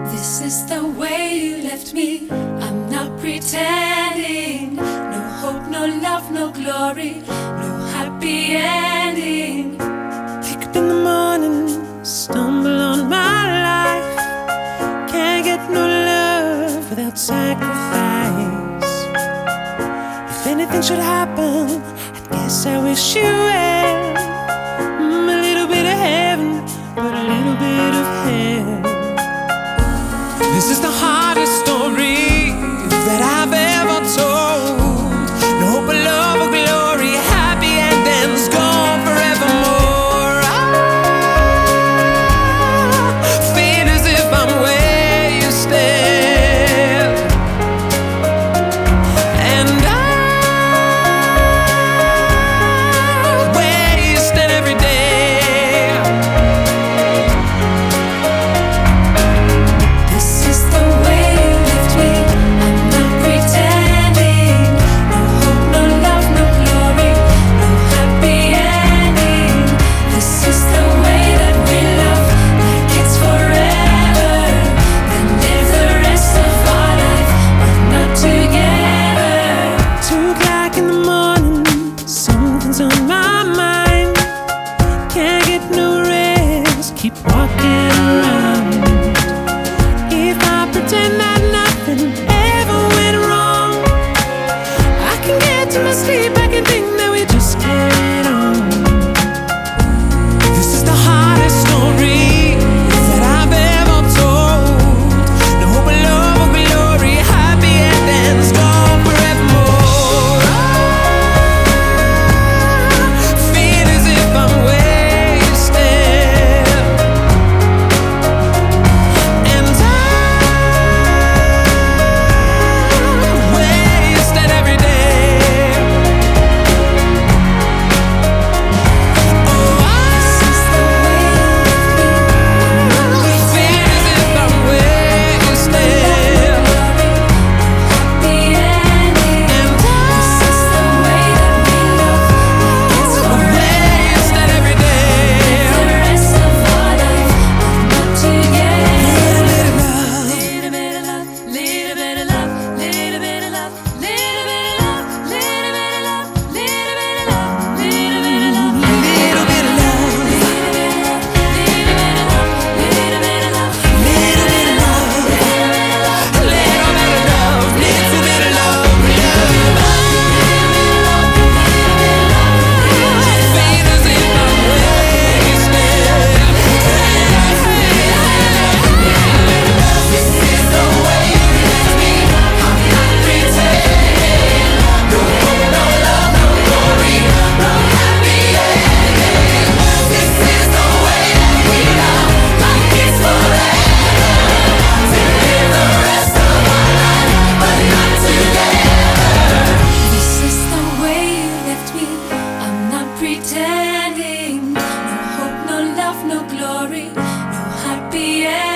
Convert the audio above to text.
This is the way you left me. I'm not pretending. No hope, no love, no glory, no happy ending. Wake up in the morning, stumble on my life. Can't get no love without sacrifice. If anything should happen, I guess I wish you well. A little bit of heaven, but a little bit of hell. This is the hardest story that I've ever told. No hope of love or glory, happy endings gone forevermore. I feel as if I'm where you stand, and I waste it every day. Keep walking around. If I pretend that nothing ever went wrong, I can get to my sleep, I can think that we just carried on. This is the hardest story that I've ever told. No hope of love or glory, happy endings gone forevermore. I feel as if I'm wasted. Pretending, no hope, no love, no glory, no happy end.